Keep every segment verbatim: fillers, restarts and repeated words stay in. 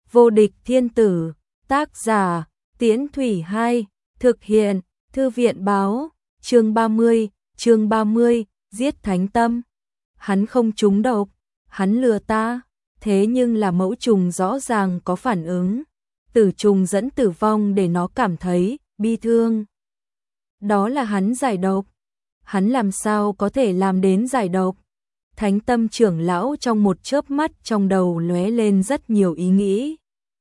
Vô địch thiên tử, tác giả, Tiễn Thủy hai, thực hiện, Thư viện báo, chương ba mươi, chương ba mươi, giết thánh tâm. Hắn không trúng độc, hắn lừa ta, thế nhưng là mẫu trùng rõ ràng có phản ứng. Tử trùng dẫn tử vong để nó cảm thấy bi thương. Đó là hắn giải độc. Hắn làm sao có thể làm đến giải độc? Thánh tâm trưởng lão trong một chớp mắt trong đầu lóe lên rất nhiều ý nghĩ.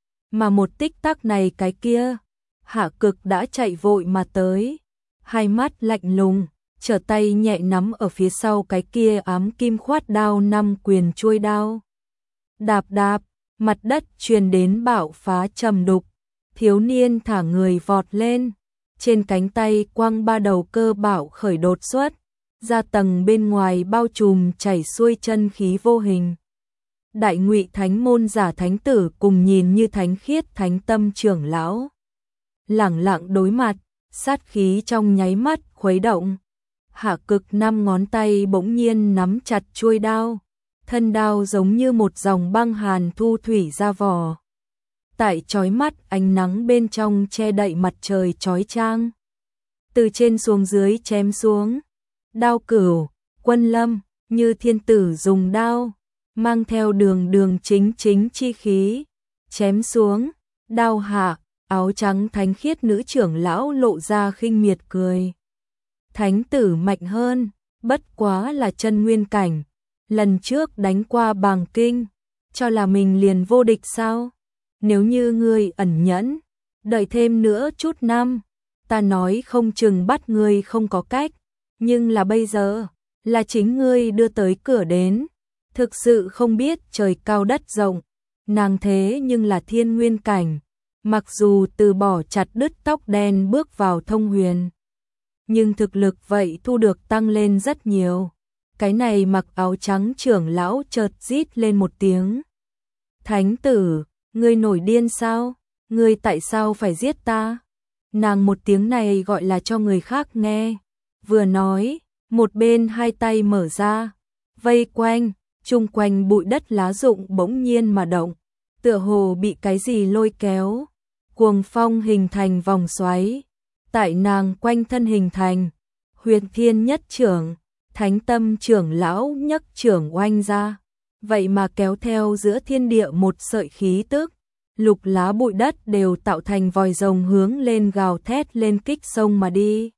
Mà một tích tắc này cái kia, Hạ Cực đã chạy vội mà tới. Hai mắt lạnh lùng, trở tay nhẹ nắm ở phía sau cái kia ám kim khoát đao năm quyền chuôi đao. Đạp đạp, mặt đất truyền đến bạo phá trầm đục. Thiếu niên thả người vọt lên. Trên cánh tay quăng ba đầu cơ bạo khởi đột xuất. Ra tầng bên ngoài bao trùm chảy xuôi chân khí vô hình. Đại Ngụy thánh môn giả thánh tử cùng nhìn như thánh khiết thánh tâm trưởng lão. Lẳng lặng đối mặt, sát khí trong nháy mắt khuấy động. Hạ Cực năm ngón tay bỗng nhiên nắm chặt chuôi đao. Thân đao giống như một dòng băng hàn thu thủy ra vỏ. Tại chói mắt ánh nắng bên trong che đậy mặt trời chói chang. Từ trên xuống dưới chém xuống. Đao cửu, quân lâm, như thiên tử dùng đao, mang theo đường đường chính chính chi khí. Chém xuống, đao hạ, áo trắng thánh khiết nữ trưởng lão lộ ra khinh miệt cười. Thánh tử mạnh hơn, bất quá là chân nguyên cảnh. Lần trước đánh qua Bàng Kinh, cho là mình liền vô địch sao? Nếu như ngươi ẩn nhẫn, đợi thêm nữa chút năm, ta nói không chừng bắt ngươi không có cách. Nhưng là bây giờ, là chính ngươi đưa tới cửa đến. Thực sự không biết trời cao đất rộng, nàng thế nhưng là thiên nguyên cảnh. Mặc dù từ bỏ chặt đứt tóc đen bước vào thông huyền, nhưng thực lực vậy thu được tăng lên rất nhiều. Cái này mặc áo trắng trưởng lão chợt rít lên một tiếng. Thánh tử, ngươi nổi điên sao? Ngươi tại sao phải giết ta? Nàng một tiếng này gọi là cho người khác nghe. Vừa nói, một bên hai tay mở ra, vây quanh, chung quanh bụi đất lá rụng bỗng nhiên mà động, tựa hồ bị cái gì lôi kéo. Cuồng phong hình thành vòng xoáy, tại nàng quanh thân hình thành, huyền thiên nhất trưởng, thánh tâm trưởng lão nhấc trưởng oanh ra, vậy mà kéo theo giữa thiên địa một sợi khí tức, lục lá bụi đất đều tạo thành vòi rồng hướng lên gào thét lên kích sông mà đi.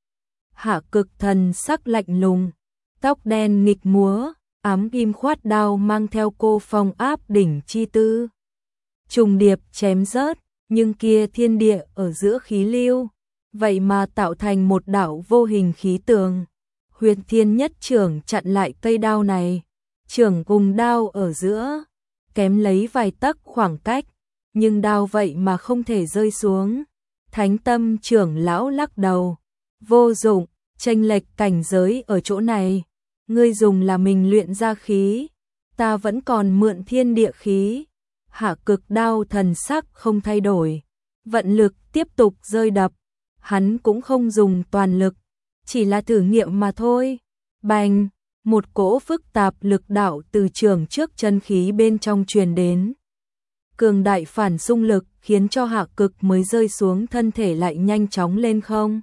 Hạ Cực thần sắc lạnh lùng, tóc đen nghịch múa, ám kim khoát đao mang theo cô phong áp đỉnh chi tư. Trùng điệp chém rớt, nhưng kia thiên địa ở giữa khí lưu, vậy mà tạo thành một đạo vô hình khí tường. Huyền thiên nhất trưởng chặn lại cây đao này, trưởng cùng đao ở giữa, kém lấy vài tấc khoảng cách, nhưng đao vậy mà không thể rơi xuống. Thánh tâm trưởng lão lắc đầu, vô dụng, chênh lệch cảnh giới ở chỗ này. Ngươi dùng là mình luyện ra khí, ta vẫn còn mượn thiên địa khí. Hạ Cực đao thần sắc không thay đổi, vận lực tiếp tục rơi đập. Hắn cũng không dùng toàn lực, chỉ là thử nghiệm mà thôi. Bành, một cỗ phức tạp lực đạo từ trường trước chân khí bên trong truyền đến. Cường đại phản xung lực khiến cho Hạ Cực mới rơi xuống thân thể lại nhanh chóng lên không.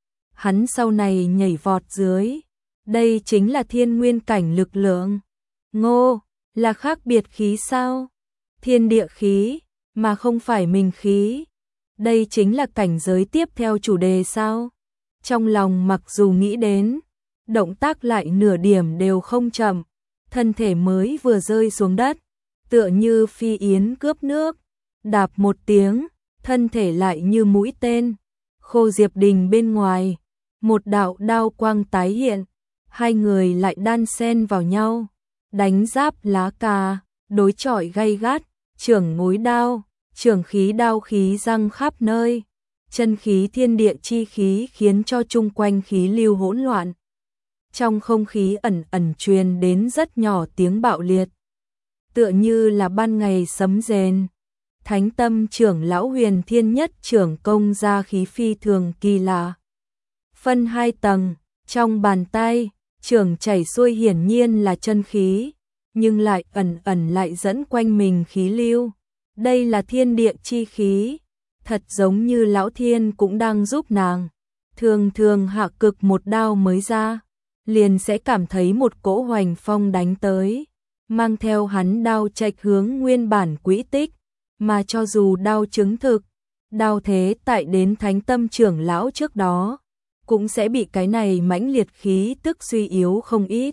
Hắn sau này nhảy vọt dưới. Đây chính là thiên nguyên cảnh lực lượng. Ngô, là khác biệt khí sao? Thiên địa khí, mà không phải mình khí. Đây chính là cảnh giới tiếp theo chủ đề sao? Trong lòng mặc dù nghĩ đến, động tác lại nửa điểm đều không chậm. Thân thể mới vừa rơi xuống đất, tựa như phi yến cướp nước. Đạp một tiếng, thân thể lại như mũi tên. Khô Diệp Đình bên ngoài, một đạo đao quang tái hiện. Hai người lại đan xen vào nhau, đánh giáp lá cà, đối chọi gay gắt, trưởng ngối đao, trưởng khí đao khí răng khắp nơi, chân khí thiên địa chi khí khiến cho chung quanh khí lưu hỗn loạn. Trong không khí ẩn ẩn truyền đến rất nhỏ tiếng bạo liệt, tựa như là ban ngày sấm rền. Thánh tâm trưởng lão huyền thiên nhất trưởng công ra khí phi thường kỳ lạ. Phân hai tầng, trong bàn tay, trưởng chảy xuôi hiển nhiên là chân khí, nhưng lại ẩn ẩn lại dẫn quanh mình khí lưu. Đây là thiên địa chi khí, thật giống như lão thiên cũng đang giúp nàng. Thường thường Hạ Cực một đao mới ra, liền sẽ cảm thấy một cỗ hoành phong đánh tới, mang theo hắn đao chạch hướng nguyên bản quỹ tích, mà cho dù đao chứng thực, đao thế tại đến Thánh Tâm trưởng lão trước đó, cũng sẽ bị cái này mãnh liệt khí tức suy yếu không ít.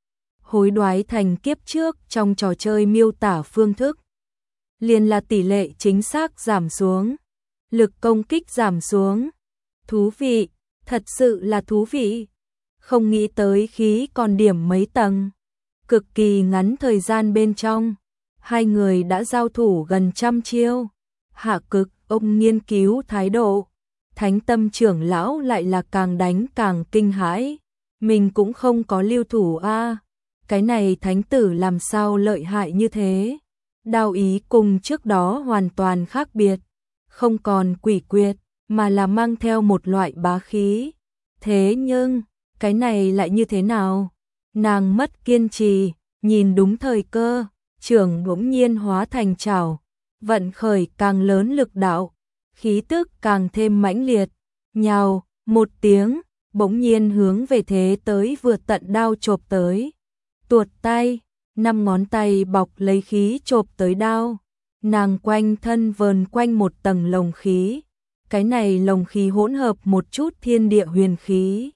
Hối đoái thành kiếp trước trong trò chơi miêu tả phương thức, liền là tỷ lệ chính xác giảm xuống, lực công kích giảm xuống. Thú vị, thật sự là thú vị. Không nghĩ tới khí còn điểm mấy tầng. Cực kỳ ngắn thời gian bên trong, hai người đã giao thủ gần trăm chiêu. Hạ Cực, ông nghiên cứu thái độ. Thánh Tâm trưởng lão lại là càng đánh càng kinh hãi. Mình cũng không có lưu thủ a. Cái này thánh tử làm sao lợi hại như thế? Đao ý cùng trước đó hoàn toàn khác biệt, không còn quỷ quyệt, mà là mang theo một loại bá khí. Thế nhưng, cái này lại như thế nào? Nàng mất kiên trì, nhìn đúng thời cơ, trường bỗng nhiên hóa thành chảo, vận khởi càng lớn lực đạo, khí tức càng thêm mãnh liệt, nhào, một tiếng, bỗng nhiên hướng về thế tới vừa tận đao chộp tới. Tuột tay, năm ngón tay bọc lấy khí chộp tới đao, nàng quanh thân vờn quanh một tầng lồng khí, cái này lồng khí hỗn hợp một chút thiên địa huyền khí.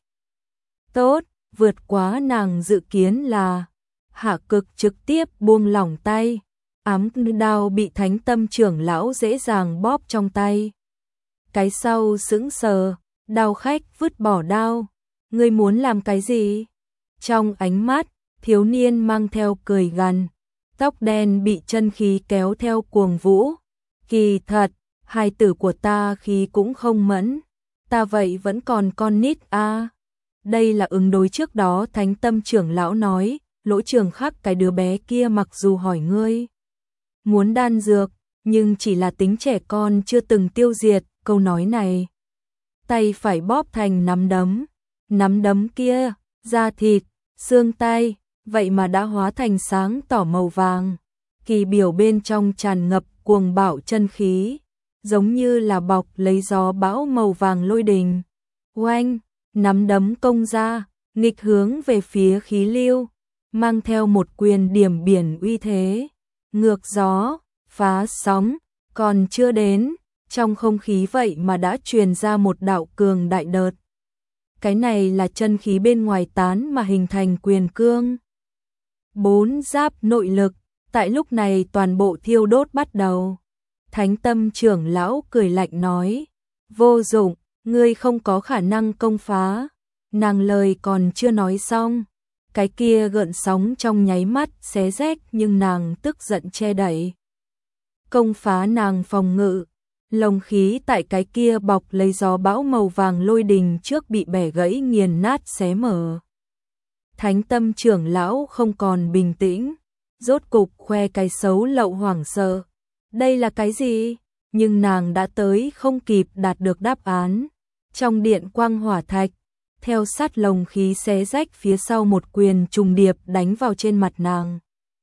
Tốt, vượt quá nàng dự kiến là, Hạ Cực trực tiếp buông lỏng tay, ám đao bị Thánh Tâm trưởng lão dễ dàng bóp trong tay. Cái sau sững sờ, đao khách vứt bỏ đao, ngươi muốn làm cái gì? Trong ánh mắt, thiếu niên mang theo cười gằn, tóc đen bị chân khí kéo theo cuồng vũ. Kỳ thật, hài tử của ta khí cũng không mẫn, ta vậy vẫn còn con nít a. À. Đây là ứng đối trước đó Thánh Tâm trưởng lão nói, Lỗ Trường Khắc cái đứa bé kia mặc dù hỏi ngươi muốn đan dược, nhưng chỉ là tính trẻ con chưa từng tiêu diệt, câu nói này. Tay phải bóp thành nắm đấm, nắm đấm kia, da thịt, xương tay, vậy mà đã hóa thành sáng tỏ màu vàng, kỳ biểu bên trong tràn ngập cuồng bạo chân khí, giống như là bọc lấy gió bão màu vàng lôi đình. Oanh, nắm đấm công ra, nghịch hướng về phía khí lưu, mang theo một quyền điểm biển uy thế, ngược gió, phá sóng, còn chưa đến, trong không khí vậy mà đã truyền ra một đạo cường đại đợt. Cái này là chân khí bên ngoài tán mà hình thành quyền cương. Bốn giáp nội lực, tại lúc này toàn bộ thiêu đốt bắt đầu. Thánh Tâm trưởng lão cười lạnh nói, vô dụng, ngươi không có khả năng công phá. Nàng lời còn chưa nói xong, cái kia gợn sóng trong nháy mắt xé rách nhưng nàng tức giận che đậy. Công phá nàng phòng ngự, lồng khí tại cái kia bọc lấy gió bão màu vàng lôi đình trước bị bẻ gãy nghiền nát xé mở. Thánh Tâm trưởng lão không còn bình tĩnh, rốt cục khoe cái xấu lậu hoảng sợ. Đây là cái gì? Nhưng nàng đã tới không kịp đạt được đáp án. Trong điện quang hỏa thạch, theo sát lồng khí xé rách phía sau một quyền trùng điệp đánh vào trên mặt nàng.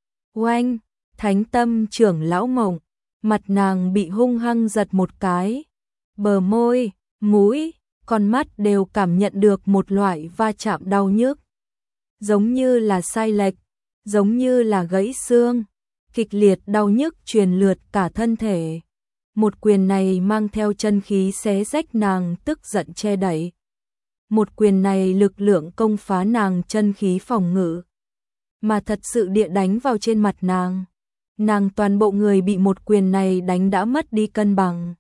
Oanh, Thánh Tâm trưởng lão mộng, mặt nàng bị hung hăng giật một cái. Bờ môi, mũi, con mắt đều cảm nhận được một loại va chạm đau nhức. Giống như là sai lệch, giống như là gãy xương, kịch liệt đau nhức truyền lượt cả thân thể. Một quyền này mang theo chân khí xé rách nàng tức giận che đậy. Một quyền này lực lượng công phá nàng chân khí phòng ngự, mà thật sự địa đánh vào trên mặt nàng. Nàng toàn bộ người bị một quyền này đánh đã mất đi cân bằng.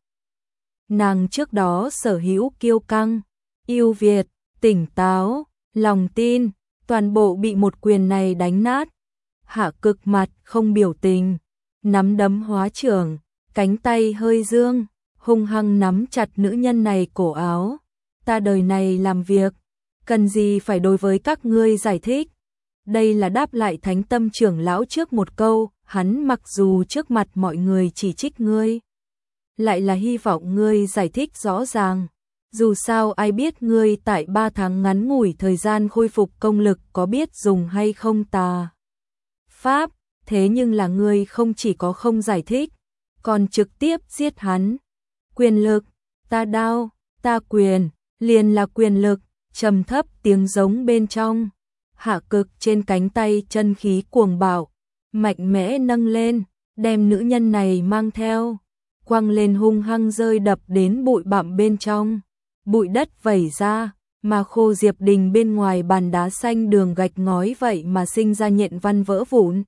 Nàng trước đó sở hữu kiêu căng, yêu Việt, tỉnh táo, lòng tin, toàn bộ bị một quyền này đánh nát. Hạ Cực mặt không biểu tình, nắm đấm hóa trưởng, cánh tay hơi dương, hung hăng nắm chặt nữ nhân này cổ áo. Ta đời này làm việc, cần gì phải đối với các ngươi giải thích. Đây là đáp lại Thánh Tâm trưởng lão trước một câu, hắn mặc dù trước mặt mọi người chỉ trích ngươi, lại là hy vọng ngươi giải thích rõ ràng. Dù sao ai biết ngươi tại ba tháng ngắn ngủi thời gian khôi phục công lực có biết dùng hay không tà pháp, thế nhưng là ngươi không chỉ có không giải thích, còn trực tiếp giết hắn. Quyền lực, ta đao, ta quyền, liền là quyền lực, trầm thấp tiếng giống bên trong. Hạ Cực trên cánh tay chân khí cuồng bạo, mạnh mẽ nâng lên, đem nữ nhân này mang theo, quăng lên hung hăng rơi đập đến bụi bặm bên trong. Bụi đất vẩy ra, mà Khô Diệp Đình bên ngoài bàn đá xanh đường gạch ngói vậy mà sinh ra nhện văn vỡ vụn.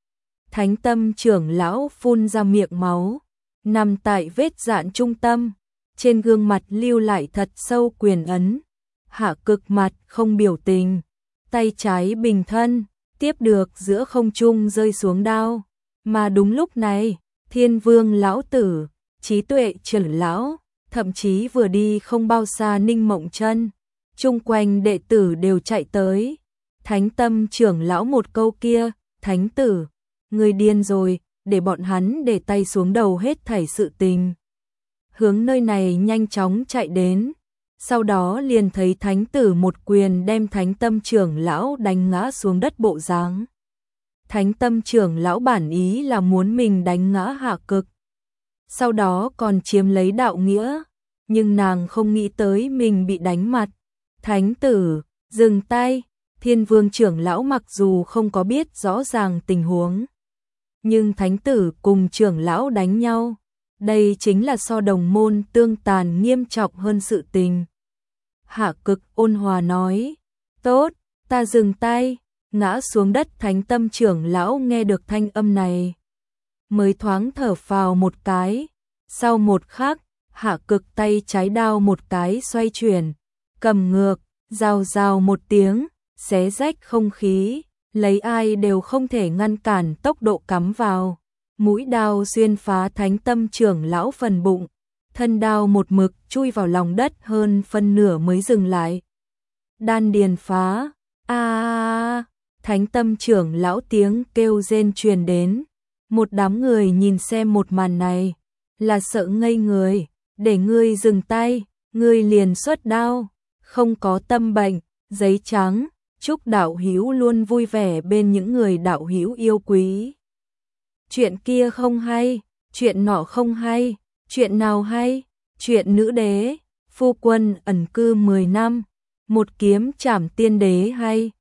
Thánh Tâm trưởng lão phun ra miệng máu, nằm tại vết dạn trung tâm, trên gương mặt lưu lại thật sâu quyền ấn. Hạ Cực mặt không biểu tình, tay trái bình thân, tiếp được giữa không trung rơi xuống đao. Mà đúng lúc này, Thiên Vương lão tử, Trí Tuệ trưởng lão, thậm chí vừa đi không bao xa Ninh Mộng Chân, chung quanh đệ tử đều chạy tới. Thánh Tâm trưởng lão một câu kia, thánh tử, người điên rồi, để bọn hắn để tay xuống đầu hết thảy sự tình. Hướng nơi này nhanh chóng chạy đến, sau đó liền thấy thánh tử một quyền đem Thánh Tâm trưởng lão đánh ngã xuống đất bộ dáng. Thánh Tâm trưởng lão bản ý là muốn mình đánh ngã Hạ Cực, sau đó còn chiếm lấy đạo nghĩa, nhưng nàng không nghĩ tới mình bị đánh mặt. Thánh tử, dừng tay. Thiên Vương trưởng lão mặc dù không có biết rõ ràng tình huống, nhưng thánh tử cùng trưởng lão đánh nhau, đây chính là so đồng môn tương tàn nghiêm trọng hơn sự tình. Hạ Cực ôn hòa nói, tốt, ta dừng tay. Ngã xuống đất Thánh Tâm trưởng lão nghe được thanh âm này, mới thoáng thở phào một cái. Sau một khắc, Hạ Cực tay trái đao một cái xoay chuyển, cầm ngược, rào rào một tiếng, xé rách không khí, lấy ai đều không thể ngăn cản tốc độ cắm vào. Mũi đao xuyên phá Thánh Tâm trưởng lão phần bụng, thân đao một mực chui vào lòng đất hơn phân nửa mới dừng lại. Đan điền phá, a Thánh Tâm trưởng lão tiếng kêu rên truyền đến. Một đám người nhìn xem một màn này, là sợ ngây người. Để ngươi dừng tay, ngươi liền xuất đao, không có tâm bệnh. Giấy trắng, chúc đạo hữu luôn vui vẻ bên những người đạo hữu yêu quý. Chuyện kia không hay, chuyện nọ không hay, chuyện nào hay? Chuyện nữ đế, phu quân ẩn cư mười năm, một kiếm trảm tiên đế hay.